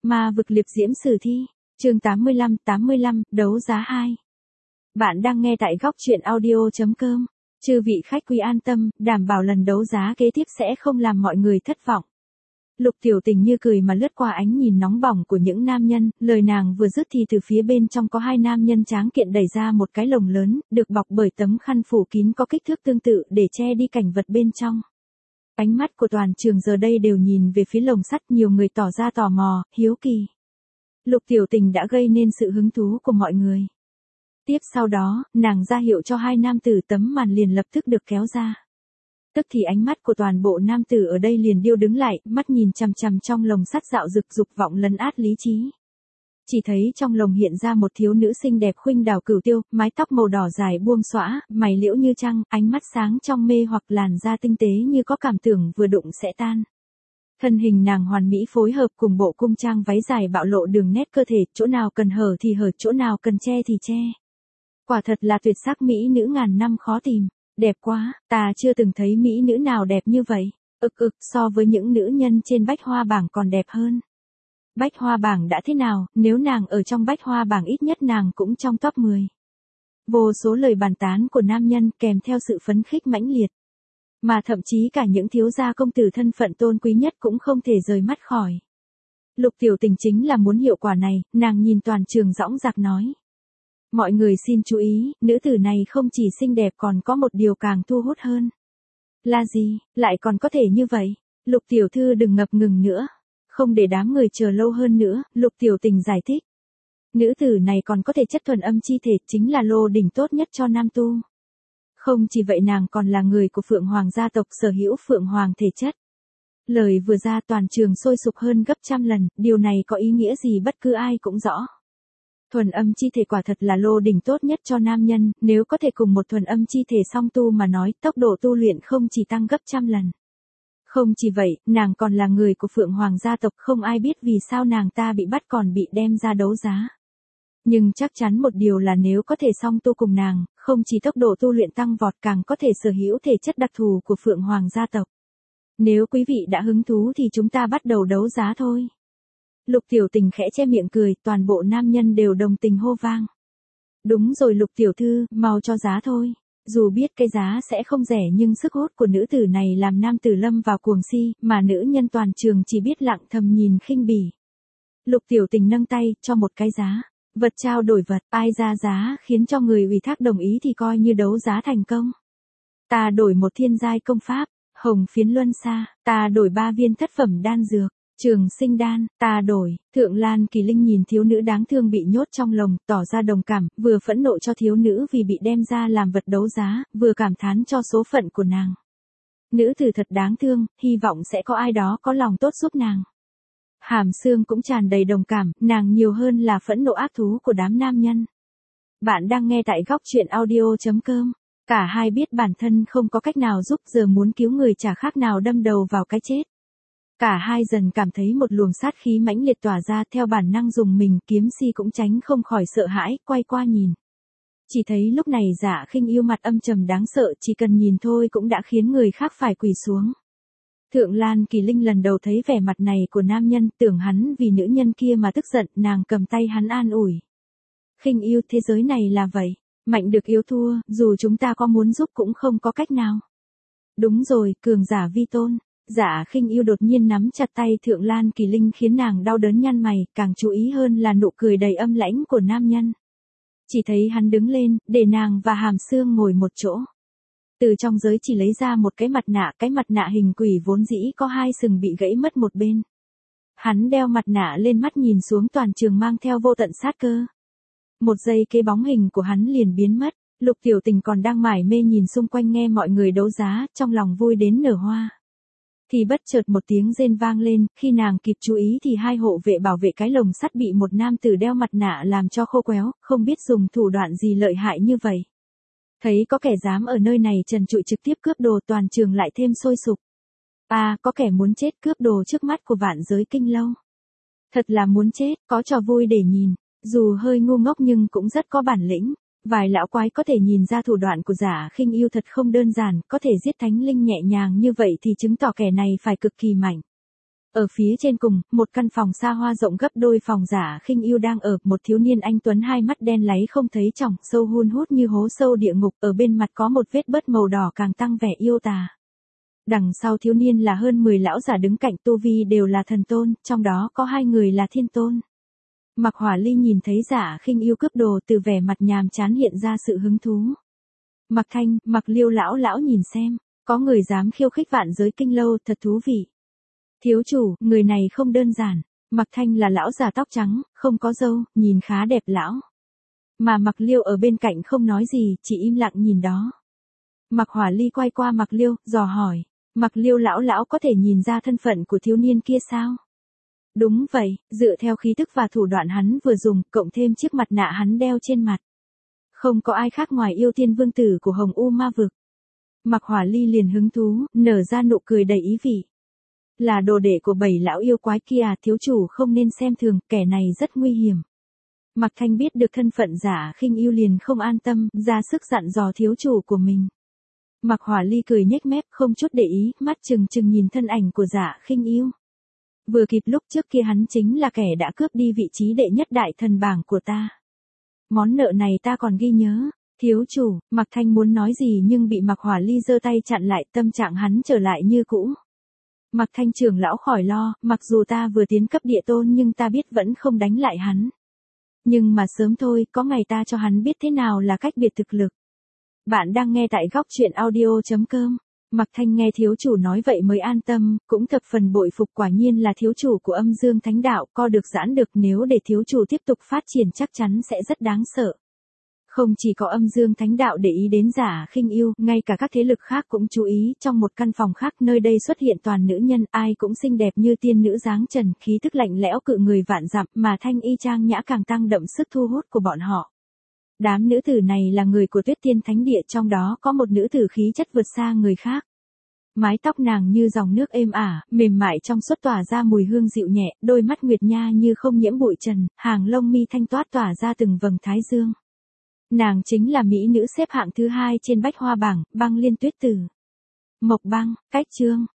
Ma vực liệp diễm sử thi, chương 85, đấu giá 2. Bạn đang nghe tại góc truyện audio.com. Chư vị khách quý an tâm, đảm bảo lần đấu giá kế tiếp sẽ không làm mọi người thất vọng. Lục Tiểu Tình như cười mà lướt qua ánh nhìn nóng bỏng của những nam nhân, lời nàng vừa dứt thì từ phía bên trong có hai nam nhân tráng kiện đẩy ra một cái lồng lớn, được bọc bởi tấm khăn phủ kín có kích thước tương tự để che đi cảnh vật bên trong. Ánh mắt của toàn trường giờ đây đều nhìn về phía lồng sắt, nhiều người tỏ ra tò mò, hiếu kỳ. Lục Tiểu Tình đã gây nên sự hứng thú của mọi người. Tiếp sau đó, nàng ra hiệu cho hai nam tử, tấm màn liền lập tức được kéo ra. Tức thì ánh mắt của toàn bộ nam tử ở đây liền điêu đứng lại, mắt nhìn chằm chằm trong lồng sắt dạo dực, dục vọng lấn át lý trí. Chỉ thấy trong lồng hiện ra một thiếu nữ xinh đẹp khuynh đảo cửu tiêu, mái tóc màu đỏ dài buông xõa, mày liễu như trăng, ánh mắt sáng trong mê hoặc, làn da tinh tế như có cảm tưởng vừa đụng sẽ tan. Thân hình nàng hoàn mỹ phối hợp cùng bộ cung trang váy dài bạo lộ đường nét cơ thể, chỗ nào cần hở thì hở, chỗ nào cần che thì che. Quả thật là tuyệt sắc mỹ nữ ngàn năm khó tìm. Đẹp quá, ta chưa từng thấy mỹ nữ nào đẹp như vậy. So với những nữ nhân trên bách hoa bảng còn đẹp hơn. Bách hoa bảng đã thế nào, nếu nàng ở trong bách hoa bảng ít nhất nàng cũng trong top 10. Vô số lời bàn tán của nam nhân kèm theo sự phấn khích mãnh liệt. Mà thậm chí cả những thiếu gia công tử thân phận tôn quý nhất cũng không thể rời mắt khỏi. Lục Tiểu Tình chính là muốn hiệu quả này, nàng nhìn toàn trường dõng dạc nói. Mọi người xin chú ý, nữ tử này không chỉ xinh đẹp còn có một điều càng thu hút hơn. Là gì, lại còn có thể như vậy? Lục tiểu thư đừng ngập ngừng nữa. Không để đám người chờ lâu hơn nữa, Lục Tiểu Tình giải thích. Nữ tử này còn có thể chất thuần âm chi thể, chính là lô đỉnh tốt nhất cho nam tu. Không chỉ vậy, nàng còn là người của Phượng Hoàng gia tộc, sở hữu Phượng Hoàng thể chất. Lời vừa ra toàn trường sôi sục hơn gấp trăm lần, điều này có ý nghĩa gì bất cứ ai cũng rõ. Thuần âm chi thể quả thật là lô đỉnh tốt nhất cho nam nhân, nếu có thể cùng một thuần âm chi thể song tu mà nói, tốc độ tu luyện không chỉ tăng gấp trăm lần. Không chỉ vậy, nàng còn là người của Phượng Hoàng gia tộc, không ai biết vì sao nàng ta bị bắt còn bị đem ra đấu giá. Nhưng chắc chắn một điều là nếu có thể song tu cùng nàng, không chỉ tốc độ tu luyện tăng vọt, càng có thể sở hữu thể chất đặc thù của Phượng Hoàng gia tộc. Nếu quý vị đã hứng thú thì chúng ta bắt đầu đấu giá thôi. Lục Tiểu Tình khẽ che miệng cười, toàn bộ nam nhân đều đồng tình hô vang. Đúng rồi Lục tiểu thư, mau cho giá thôi. Dù biết cái giá sẽ không rẻ nhưng sức hút của nữ tử này làm nam tử lâm vào cuồng si, mà nữ nhân toàn trường chỉ biết lặng thầm nhìn khinh bỉ. Lục Tiểu Tình nâng tay, cho một cái giá. Vật trao đổi vật, ai ra giá khiến cho người ủy thác đồng ý thì coi như đấu giá thành công. Ta đổi một thiên giai công pháp, hồng phiến luân xa, ta đổi 3 viên thất phẩm đan dược. Trường sinh đan, ta đổi. Thượng Lan Kỳ Linh nhìn thiếu nữ đáng thương bị nhốt trong lồng, tỏ ra đồng cảm, vừa phẫn nộ cho thiếu nữ vì bị đem ra làm vật đấu giá, vừa cảm thán cho số phận của nàng. Nữ tử thật đáng thương, hy vọng sẽ có ai đó có lòng tốt giúp nàng. Hàm Sương cũng tràn đầy đồng cảm, nàng nhiều hơn là phẫn nộ ác thú của đám nam nhân. Bạn đang nghe tại góc truyện audio.com. Cả hai biết bản thân không có cách nào giúp, giờ muốn cứu người chả khác nào đâm đầu vào cái chết. Cả hai dần cảm thấy một luồng sát khí mãnh liệt tỏa ra, theo bản năng dùng mình, Kiếm Si cũng tránh không khỏi sợ hãi, quay qua nhìn. Chỉ thấy lúc này Dạ Khinh Yêu mặt âm trầm đáng sợ, chỉ cần nhìn thôi cũng đã khiến người khác phải quỳ xuống. Thượng Lan Kỳ Linh lần đầu thấy vẻ mặt này của nam nhân, tưởng hắn vì nữ nhân kia mà tức giận, nàng cầm tay hắn an ủi. Khinh Yêu, thế giới này là vậy, mạnh được yếu thua, dù chúng ta có muốn giúp cũng không có cách nào. Đúng rồi, cường giả vi tôn. Dạ Khinh Yêu đột nhiên nắm chặt tay Thượng Lan Kỳ Linh khiến nàng đau đớn nhăn mày, càng chú ý hơn là nụ cười đầy âm lãnh của nam nhân. Chỉ thấy hắn đứng lên, để nàng và Hàm Sương ngồi một chỗ. Từ trong giới chỉ lấy ra một cái mặt nạ hình quỷ vốn dĩ có 2 sừng bị gãy mất một bên. Hắn đeo mặt nạ lên, mắt nhìn xuống toàn trường mang theo vô tận sát cơ. Một giây kế bóng hình của hắn liền biến mất. Lục Tiểu Tình còn đang mải mê nhìn xung quanh nghe mọi người đấu giá, trong lòng vui đến nở hoa. Thì bất chợt một tiếng rên vang lên, khi nàng kịp chú ý thì 2 hộ vệ bảo vệ cái lồng sắt bị một nam tử đeo mặt nạ làm cho khô quéo, không biết dùng thủ đoạn gì lợi hại như vậy. Thấy có kẻ dám ở nơi này trần trụi trực tiếp cướp đồ, toàn trường lại thêm sôi sục. Có kẻ muốn chết cướp đồ trước mắt của vạn giới kinh lâu. Thật là muốn chết, có trò vui để nhìn, dù hơi ngu ngốc nhưng cũng rất có bản lĩnh. Vài lão quái có thể nhìn ra thủ đoạn của Dạ Khinh Yêu thật không đơn giản, có thể giết thánh linh nhẹ nhàng như vậy thì chứng tỏ kẻ này phải cực kỳ mạnh. Ở phía trên cùng, một căn phòng xa hoa rộng gấp đôi phòng Giả Khinh Yêu đang ở, một thiếu niên anh tuấn hai mắt đen láy không thấy tròng, sâu hun hút như hố sâu địa ngục, ở bên mặt có một vết bớt màu đỏ càng tăng vẻ yêu tà. Đằng sau thiếu niên là hơn 10 lão giả đứng cạnh, tu vi đều là thần tôn, trong đó có 2 người là thiên tôn. Mạc Hỏa Ly nhìn thấy Giả Khinh Yêu cướp đồ, từ vẻ mặt nhàm chán hiện ra sự hứng thú. Mạc Thanh, Mạc Liêu lão nhìn xem, có người dám khiêu khích vạn giới kinh lâu, thật thú vị. Thiếu chủ, người này không đơn giản. Mạc Thanh là lão già tóc trắng, không có râu, nhìn khá đẹp lão. Mà Mạc Liêu ở bên cạnh không nói gì, chỉ im lặng nhìn đó. Mạc Hỏa Ly quay qua Mạc Liêu, dò hỏi. Mạc Liêu lão có thể nhìn ra thân phận của thiếu niên kia sao? Đúng vậy, dựa theo khí tức và thủ đoạn hắn vừa dùng, cộng thêm chiếc mặt nạ hắn đeo trên mặt. Không có ai khác ngoài Yêu Tiên Vương tử của Hồng U Ma Vực. Mạc Hỏa Ly liền hứng thú, nở ra nụ cười đầy ý vị. Là đồ đệ của 7 lão yêu quái kia, thiếu chủ không nên xem thường, kẻ này rất nguy hiểm. Mạc Thanh biết được thân phận Giả Khinh Yêu liền không an tâm, ra sức dặn dò thiếu chủ của mình. Mạc Hỏa Ly cười nhếch mép, không chút để ý, mắt trừng trừng nhìn thân ảnh của Giả Khinh Yêu. Vừa kịp lúc trước kia hắn chính là kẻ đã cướp đi vị trí đệ nhất đại thần bảng của ta. Món nợ này ta còn ghi nhớ. Thiếu chủ, Mạc Thanh muốn nói gì nhưng bị Mạc Hỏa Ly giơ tay chặn lại, tâm trạng hắn trở lại như cũ. Mạc Thanh trưởng lão khỏi lo, mặc dù ta vừa tiến cấp địa tôn nhưng ta biết vẫn không đánh lại hắn. Nhưng mà sớm thôi, có ngày ta cho hắn biết thế nào là cách biệt thực lực. Bạn đang nghe tại góc truyện audio.com. Mạc Thanh nghe thiếu chủ nói vậy mới an tâm, cũng thập phần bội phục, quả nhiên là thiếu chủ của Âm Dương Thánh Đạo, co được giãn được, nếu để thiếu chủ tiếp tục phát triển chắc chắn sẽ rất đáng sợ. Không chỉ có Âm Dương Thánh Đạo để ý đến Giả Khinh Yêu, ngay cả các thế lực khác cũng chú ý, trong một căn phòng khác nơi đây xuất hiện toàn nữ nhân, ai cũng xinh đẹp như tiên nữ dáng trần, khí tức lạnh lẽo cự người vạn dặm, mà thanh y trang nhã càng tăng đậm sức thu hút của bọn họ. Đám nữ tử này là người của Tuyết Tiên Thánh Địa, trong đó có một nữ tử khí chất vượt xa người khác. Mái tóc nàng như dòng nước êm ả, mềm mại trong suốt tỏa ra mùi hương dịu nhẹ, đôi mắt nguyệt nha như không nhiễm bụi trần, hàng lông mi thanh toát tỏa ra từng vầng thái dương. Nàng chính là mỹ nữ xếp hạng thứ 2 trên bách hoa bảng, Băng Liên Tuyết Tử. Mộc Băng, cách chương.